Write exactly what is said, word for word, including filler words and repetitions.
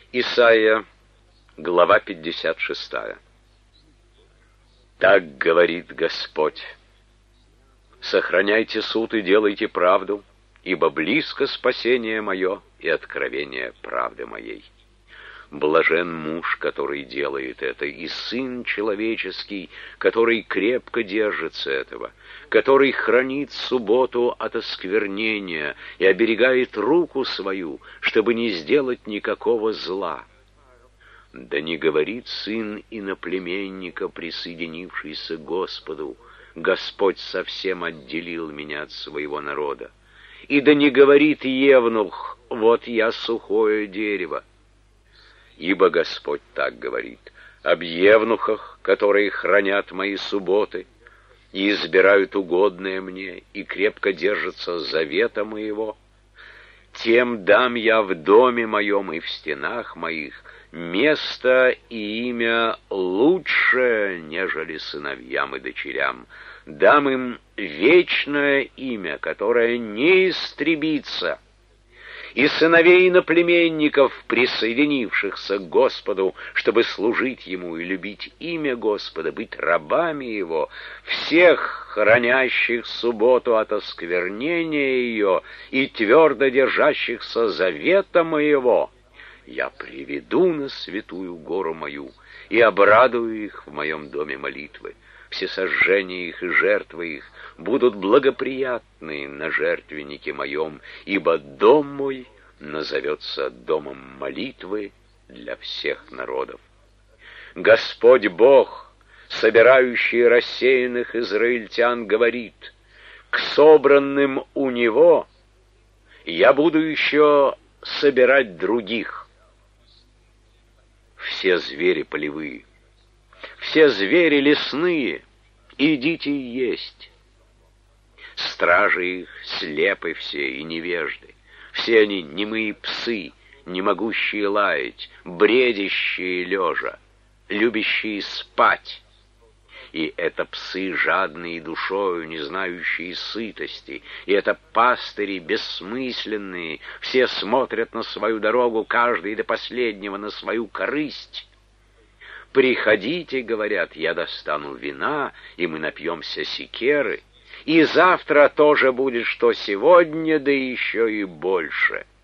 Исайя, глава пятьдесят шесть. Так говорит Господь: сохраняйте суд и делайте правду, ибо близко спасение мое и откровение правды моей. Блажен муж, который делает это, и сын человеческий, который крепко держится этого, который хранит субботу от осквернения и оберегает руку свою, чтобы не сделать никакого зла. Да не говорит сын иноплеменника, присоединившийся к Господу: Господь совсем отделил меня от своего народа. И да не говорит евнух: вот я сухое дерево. Ибо Господь так говорит об евнухах, которые хранят мои субботы и избирают угодное мне, и крепко держатся завета моего. Тем дам я в доме моем и в стенах моих место и имя лучшее, нежели сыновьям и дочерям. Дам им вечное имя, которое не истребится. И сыновей иноплеменников, присоединившихся к Господу, чтобы служить Ему и любить имя Господа, быть рабами Его, всех хранящих субботу от осквернения ее и твердо держащихся завета моего, я приведу на святую гору мою и обрадую их в моем доме молитвы. Всесожжения их и жертвы их будут благоприятны на жертвеннике моем, ибо дом мой назовется домом молитвы для всех народов. Господь Бог, собирающий рассеянных израильтян, говорит: к собранным у Него я буду еще собирать других. Все звери полевые, все звери лесные, идите и есть. Стражи их слепы все и невежды, все они немые псы, не могущие лаять, бредящие лежа, любящие спать. И это псы жадные душою, не знающие сытости, и это пастыри бессмысленные, все смотрят на свою дорогу, каждый до последнего на свою корысть. «Приходите, — говорят, — я достану вина, и мы напьемся секеры, и завтра тоже будет, что сегодня, да еще и больше».